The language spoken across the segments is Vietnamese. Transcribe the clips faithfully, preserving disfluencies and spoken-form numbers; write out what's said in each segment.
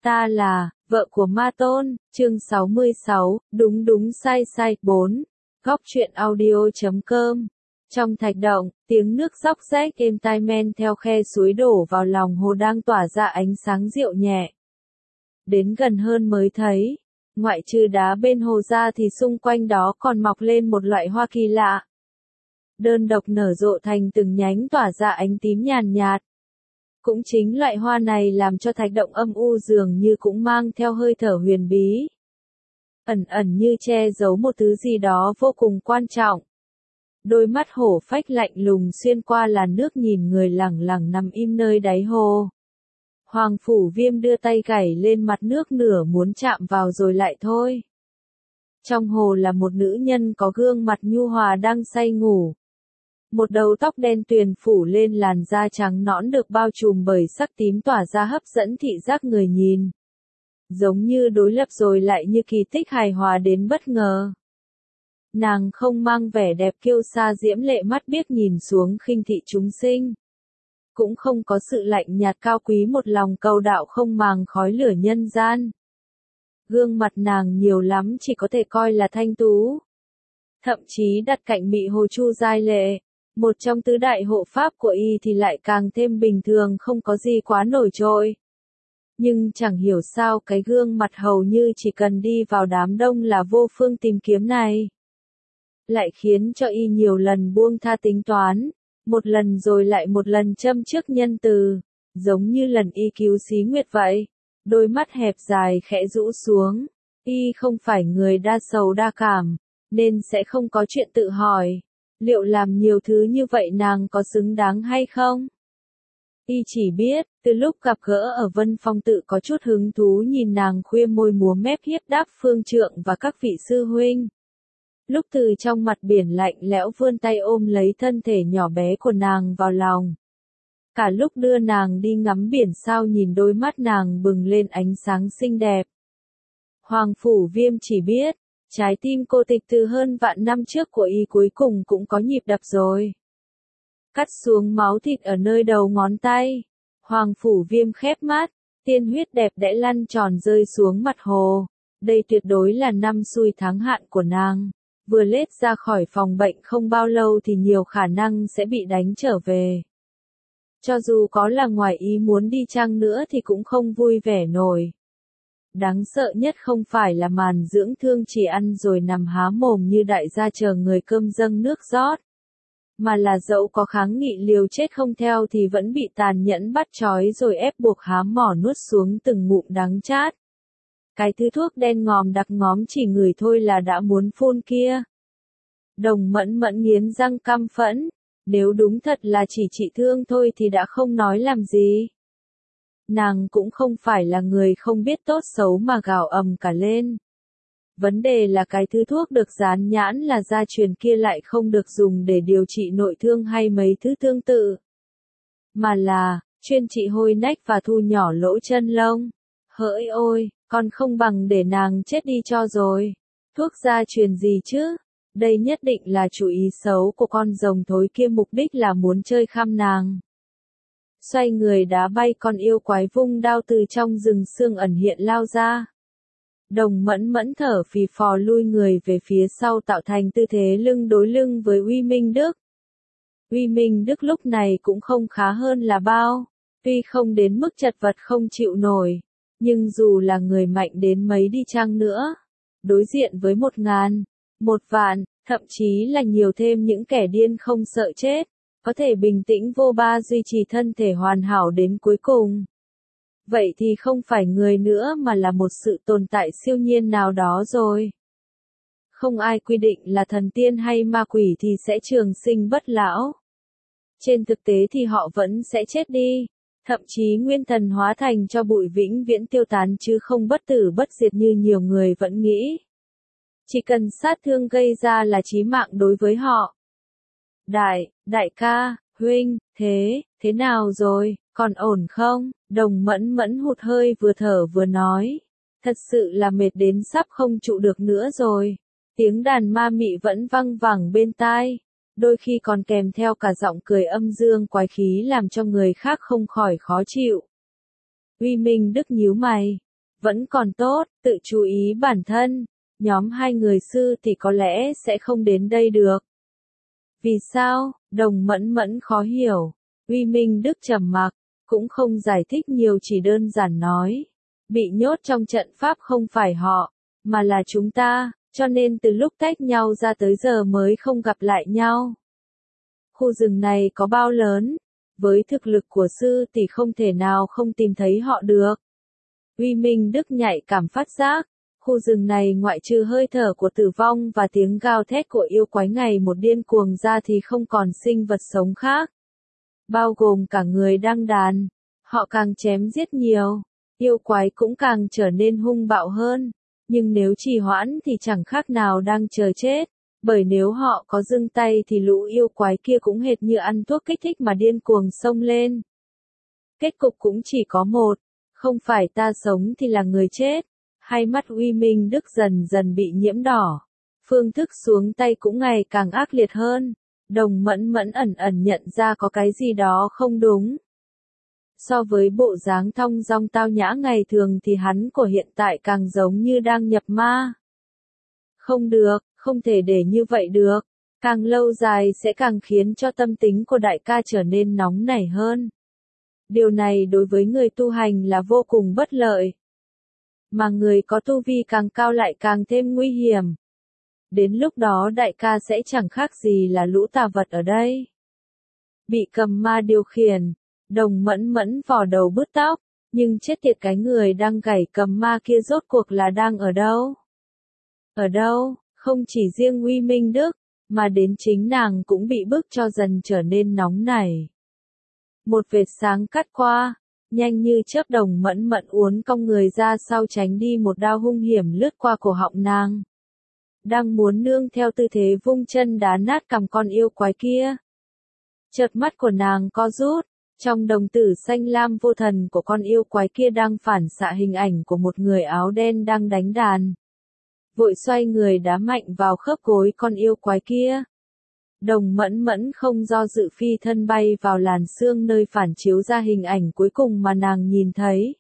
Ta là, vợ của Ma Tôn, chương sáu mươi sáu, đúng đúng sai sai, bốn. Góc truyện audio chấm com. Trong thạch động, tiếng nước róc rách êm tai men theo khe suối đổ vào lòng hồ đang tỏa ra ánh sáng dịu nhẹ. Đến gần hơn mới thấy, ngoại trừ đá bên hồ ra thì xung quanh đó còn mọc lên một loại hoa kỳ lạ. Đơn độc nở rộ thành từng nhánh tỏa ra ánh tím nhàn nhạt. Cũng chính loại hoa này làm cho thạch động âm u dường như cũng mang theo hơi thở huyền bí. Ẩn ẩn như che giấu một thứ gì đó vô cùng quan trọng. Đôi mắt hổ phách lạnh lùng xuyên qua làn nước nhìn người lẳng lặng nằm im nơi đáy hồ. Hoàng Phủ Viêm đưa tay gảy lên mặt nước nửa muốn chạm vào rồi lại thôi. Trong hồ là một nữ nhân có gương mặt nhu hòa đang say ngủ. Một đầu tóc đen tuyền phủ lên làn da trắng nõn được bao trùm bởi sắc tím tỏa ra hấp dẫn thị giác người nhìn. Giống như đối lập rồi lại như kỳ tích hài hòa đến bất ngờ. Nàng không mang vẻ đẹp kiêu sa diễm lệ mắt biếc nhìn xuống khinh thị chúng sinh. Cũng không có sự lạnh nhạt cao quý một lòng cầu đạo không màng khói lửa nhân gian. Gương mặt nàng nhiều lắm chỉ có thể coi là thanh tú. Thậm chí đặt cạnh Mị Hồ Chu Giai Lệ, một trong tứ đại hộ pháp của y thì lại càng thêm bình thường không có gì quá nổi trội. Nhưng chẳng hiểu sao cái gương mặt hầu như chỉ cần đi vào đám đông là vô phương tìm kiếm này. Lại khiến cho y nhiều lần buông tha tính toán, một lần rồi lại một lần châm trước nhân từ, giống như lần y cứu Xí Nguyệt vậy. Đôi mắt hẹp dài khẽ rũ xuống, y không phải người đa sầu đa cảm, nên sẽ không có chuyện tự hỏi, liệu làm nhiều thứ như vậy nàng có xứng đáng hay không? Y chỉ biết, từ lúc gặp gỡ ở Vân Phong tự có chút hứng thú nhìn nàng khuya môi múa mép hiếp đáp phương trượng và các vị sư huynh. Lúc từ trong mặt biển lạnh lẽo vươn tay ôm lấy thân thể nhỏ bé của nàng vào lòng. Cả lúc đưa nàng đi ngắm biển sao nhìn đôi mắt nàng bừng lên ánh sáng xinh đẹp. Hoàng Phủ Viêm chỉ biết, trái tim cô tịch từ hơn vạn năm trước của y cuối cùng cũng có nhịp đập rồi. Cắt xuống máu thịt ở nơi đầu ngón tay. Hoàng Phủ Viêm khép mắt, tiên huyết đẹp đẽ lăn tròn rơi xuống mặt hồ. Đây tuyệt đối là năm xui tháng hạn của nàng. Vừa lết ra khỏi phòng bệnh không bao lâu thì nhiều khả năng sẽ bị đánh trở về. Cho dù có là ngoài ý muốn đi chăng nữa thì cũng không vui vẻ nổi. Đáng sợ nhất không phải là màn dưỡng thương chỉ ăn rồi nằm há mồm như đại gia chờ người cơm dâng nước rót. Mà là dẫu có kháng nghị liều chết không theo thì vẫn bị tàn nhẫn bắt trói rồi ép buộc há mỏ nuốt xuống từng ngụm đắng chát. Cái thứ thuốc đen ngòm đặc ngóm chỉ ngửi thôi là đã muốn phun kia. Đồng Mẫn Mẫn nghiến răng căm phẫn. Nếu đúng thật là chỉ trị thương thôi thì đã không nói làm gì. Nàng cũng không phải là người không biết tốt xấu mà gào ầm cả lên. Vấn đề là cái thứ thuốc được dán nhãn là gia truyền kia lại không được dùng để điều trị nội thương hay mấy thứ tương tự. Mà là, chuyên trị hôi nách và thu nhỏ lỗ chân lông. Hỡi ôi, còn không bằng để nàng chết đi cho rồi. Thuốc gia truyền gì chứ? Đây nhất định là chủ ý xấu của con rồng thối kia, mục đích là muốn chơi khăm nàng. Xoay người đá bay con yêu quái vung đao từ trong rừng sương ẩn hiện lao ra. Đồng Mẫn Mẫn thở phì phò lui người về phía sau tạo thành tư thế lưng đối lưng với Uy Minh Đức. Uy Minh Đức lúc này cũng không khá hơn là bao, tuy không đến mức chật vật không chịu nổi, nhưng dù là người mạnh đến mấy đi chăng nữa, đối diện với một ngàn, một vạn, thậm chí là nhiều thêm những kẻ điên không sợ chết, có thể bình tĩnh vô ba duy trì thân thể hoàn hảo đến cuối cùng. Vậy thì không phải người nữa mà là một sự tồn tại siêu nhiên nào đó rồi. Không ai quy định là thần tiên hay ma quỷ thì sẽ trường sinh bất lão. Trên thực tế thì họ vẫn sẽ chết đi, thậm chí nguyên thần hóa thành cho bụi vĩnh viễn tiêu tán chứ không bất tử bất diệt như nhiều người vẫn nghĩ. Chỉ cần sát thương gây ra là chí mạng đối với họ. Đại, đại ca, huynh, thế, thế nào rồi, còn ổn không? Đồng Mẫn Mẫn hụt hơi vừa thở vừa nói. Thật sự là mệt đến sắp không trụ được nữa rồi. Tiếng đàn ma mị vẫn văng vẳng bên tai. Đôi khi còn kèm theo cả giọng cười âm dương quái khí làm cho người khác không khỏi khó chịu. Uy Minh Đức nhíu mày. Vẫn còn tốt, tự chú ý bản thân, nhóm hai người sư thì có lẽ sẽ không đến đây được. Vì sao? Đồng Mẫn Mẫn khó hiểu. Uy Minh Đức trầm mặc, cũng không giải thích nhiều, chỉ đơn giản nói. Bị nhốt trong trận pháp không phải họ, mà là chúng ta, cho nên từ lúc tách nhau ra tới giờ mới không gặp lại nhau. Khu rừng này có bao lớn? Với thực lực của sư thì không thể nào không tìm thấy họ được. Uy Minh Đức nhạy cảm phát giác, khu rừng này ngoại trừ hơi thở của tử vong và tiếng gào thét của yêu quái ngày một điên cuồng ra thì không còn sinh vật sống khác. Bao gồm cả người đăng đàn, họ càng chém giết nhiều, yêu quái cũng càng trở nên hung bạo hơn, nhưng nếu trì hoãn thì chẳng khác nào đang chờ chết, bởi nếu họ có dừng tay thì lũ yêu quái kia cũng hệt như ăn thuốc kích thích mà điên cuồng xông lên. Kết cục cũng chỉ có một, không phải ta sống thì là người chết. Hai mắt Uy Minh Đức dần dần bị nhiễm đỏ, phương thức xuống tay cũng ngày càng ác liệt hơn. Đồng Mẫn Mẫn ẩn ẩn nhận ra có cái gì đó không đúng. So với bộ dáng thong dong tao nhã ngày thường thì hắn của hiện tại càng giống như đang nhập ma. Không được, không thể để như vậy được. Càng lâu dài sẽ càng khiến cho tâm tính của đại ca trở nên nóng nảy hơn. Điều này đối với người tu hành là vô cùng bất lợi. Mà người có tu vi càng cao lại càng thêm nguy hiểm. Đến lúc đó đại ca sẽ chẳng khác gì là lũ tà vật ở đây. Bị cầm ma điều khiển, Đồng Mẫn Mẫn vò đầu bứt tóc, nhưng chết tiệt cái người đang gảy cầm ma kia rốt cuộc là đang ở đâu? Ở đâu? Không chỉ riêng Uy Minh Đức, mà đến chính nàng cũng bị bức cho dần trở nên nóng nảy. Một vệt sáng cắt qua, nhanh như chớp. Đồng Mẫn Mẫn uốn cong người ra sau tránh đi một đao hung hiểm lướt qua cổ họng nàng. Đang muốn nương theo tư thế vung chân đá nát cằm con yêu quái kia. Chợt mắt của nàng co rút, trong đồng tử xanh lam vô thần của con yêu quái kia đang phản xạ hình ảnh của một người áo đen đang đánh đàn. Vội xoay người đá mạnh vào khớp gối con yêu quái kia. Đồng Mẫn Mẫn không do dự phi thân bay vào làn sương nơi phản chiếu ra hình ảnh cuối cùng mà nàng nhìn thấy.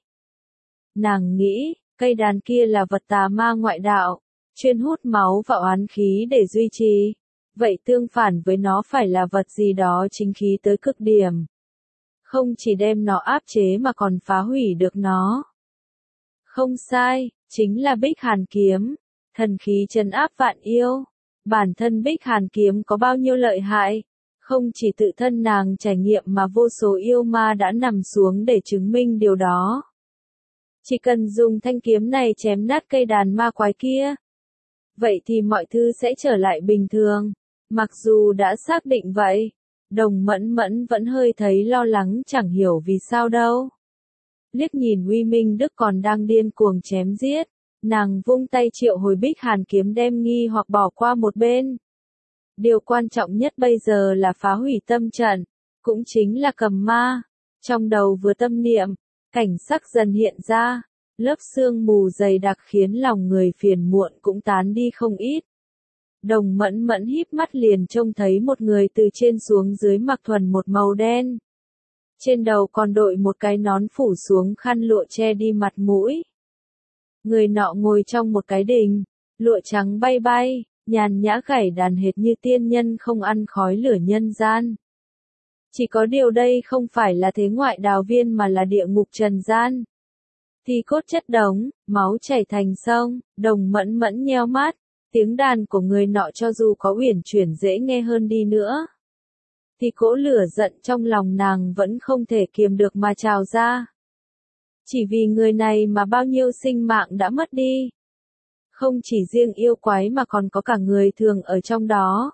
Nàng nghĩ, cây đàn kia là vật tà ma ngoại đạo, chuyên hút máu và oán khí để duy trì. Vậy tương phản với nó phải là vật gì đó chính khí tới cực điểm. Không chỉ đem nó áp chế mà còn phá hủy được nó. Không sai, chính là Bích Hàn Kiếm, thần khí trấn áp vạn yêu. Bản thân Bích Hàn Kiếm có bao nhiêu lợi hại, không chỉ tự thân nàng trải nghiệm mà vô số yêu ma đã nằm xuống để chứng minh điều đó. Chỉ cần dùng thanh kiếm này chém nát cây đàn ma quái kia, vậy thì mọi thứ sẽ trở lại bình thường. Mặc dù đã xác định vậy, Đồng Mẫn Mẫn vẫn hơi thấy lo lắng, chẳng hiểu vì sao đâu. Liếc nhìn Uy Minh Đức còn đang điên cuồng chém giết, nàng vung tay triệu hồi Bích Hàn Kiếm đem nghi hoặc bỏ qua một bên. Điều quan trọng nhất bây giờ là phá hủy tâm trận, cũng chính là cầm ma. Trong đầu vừa tâm niệm, cảnh sắc dần hiện ra, lớp sương mù dày đặc khiến lòng người phiền muộn cũng tán đi không ít. Đồng Mẫn Mẫn híp mắt liền trông thấy một người từ trên xuống dưới mặc thuần một màu đen. Trên đầu còn đội một cái nón phủ xuống khăn lụa che đi mặt mũi. Người nọ ngồi trong một cái đình, lụa trắng bay bay, nhàn nhã gảy đàn hệt như tiên nhân không ăn khói lửa nhân gian. Chỉ có điều đây không phải là thế ngoại đào viên mà là địa ngục trần gian. Thì cốt chất đống, máu chảy thành sông. Đồng Mẫn Mẫn nheo mắt, tiếng đàn của người nọ cho dù có uyển chuyển dễ nghe hơn đi nữa, thì cỗ lửa giận trong lòng nàng vẫn không thể kiềm được mà trào ra. Chỉ vì người này mà bao nhiêu sinh mạng đã mất đi. Không chỉ riêng yêu quái mà còn có cả người thường ở trong đó.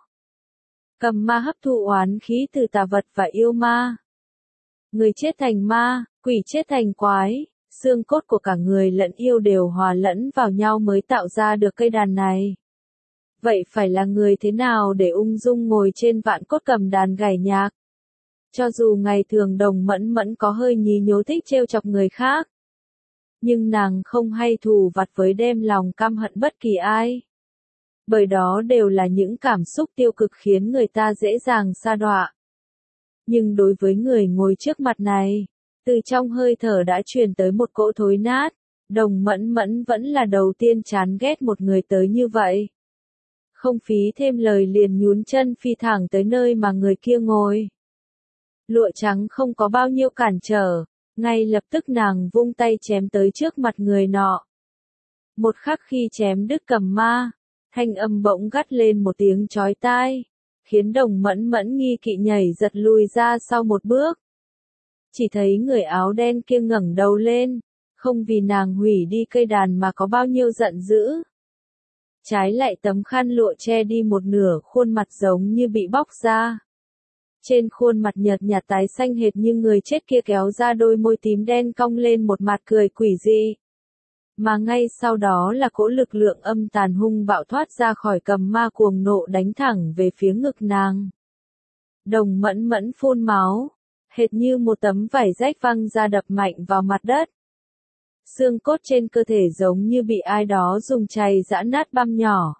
Cầm ma hấp thụ oán khí từ tà vật và yêu ma. Người chết thành ma, quỷ chết thành quái, xương cốt của cả người lẫn yêu đều hòa lẫn vào nhau mới tạo ra được cây đàn này. Vậy phải là người thế nào để ung dung ngồi trên vạn cốt cầm đàn gảy nhạc? Cho dù ngày thường Đồng Mẫn Mẫn có hơi nhí nhố thích trêu chọc người khác, nhưng nàng không hay thù vặt với đem lòng căm hận bất kỳ ai. Bởi đó đều là những cảm xúc tiêu cực khiến người ta dễ dàng sa đọa. Nhưng đối với người ngồi trước mặt này, từ trong hơi thở đã truyền tới một cỗ thối nát, Đồng Mẫn Mẫn vẫn là đầu tiên chán ghét một người tới như vậy. Không phí thêm lời liền nhún chân phi thẳng tới nơi mà người kia ngồi. Lụa trắng không có bao nhiêu cản trở, ngay lập tức nàng vung tay chém tới trước mặt người nọ. Một khắc khi chém đứt cầm ma, thanh âm bỗng gắt lên một tiếng chói tai, khiến Đồng Mẫn Mẫn nghi kỵ nhảy giật lùi ra sau một bước. Chỉ thấy người áo đen kia ngẩng đầu lên, không vì nàng hủy đi cây đàn mà có bao nhiêu giận dữ. Trái lại tấm khăn lụa che đi một nửa khuôn mặt giống như bị bóc ra. Trên khuôn mặt nhợt nhạt tái xanh hệt như người chết kia kéo ra đôi môi tím đen cong lên một mặt cười quỷ dị. Mà ngay sau đó là cỗ lực lượng âm tàn hung bạo thoát ra khỏi cầm ma cuồng nộ đánh thẳng về phía ngực nàng. Đồng Mẫn Mẫn phun máu, hệt như một tấm vải rách văng ra đập mạnh vào mặt đất. Xương cốt trên cơ thể giống như bị ai đó dùng chày giã nát băm nhỏ.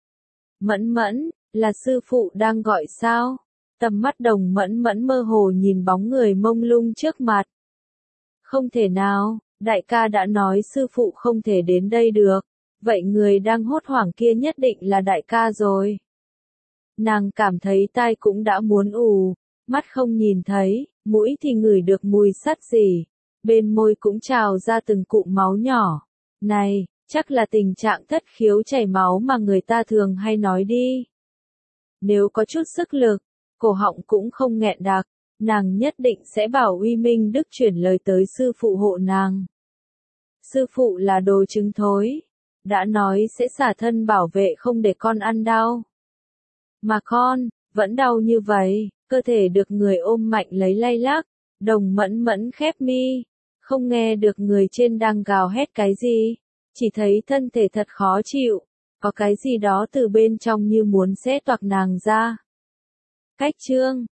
Mẫn Mẫn, là sư phụ đang gọi sao? Tầm mắt Đồng Mẫn Mẫn mơ hồ nhìn bóng người mông lung trước mặt. Không thể nào, đại ca đã nói sư phụ không thể đến đây được, vậy người đang hốt hoảng kia nhất định là đại ca rồi. Nàng cảm thấy tai cũng đã muốn ù, mắt không nhìn thấy, mũi thì ngửi được mùi sắt gì, bên môi cũng trào ra từng cụm máu nhỏ. Này, chắc là tình trạng thất khiếu chảy máu mà người ta thường hay nói đi. Nếu có chút sức lực, cổ họng cũng không nghẹn đặc, nàng nhất định sẽ bảo Uy Minh Đức chuyển lời tới sư phụ hộ nàng. Sư phụ là đồ trứng thối, đã nói sẽ xả thân bảo vệ không để con ăn đau. Mà con, vẫn đau như vậy, cơ thể được người ôm mạnh lấy lay lắc, Đồng Mẫn Mẫn khép mi, không nghe được người trên đang gào hét cái gì, chỉ thấy thân thể thật khó chịu, có cái gì đó từ bên trong như muốn xé toạc nàng ra. Cách chương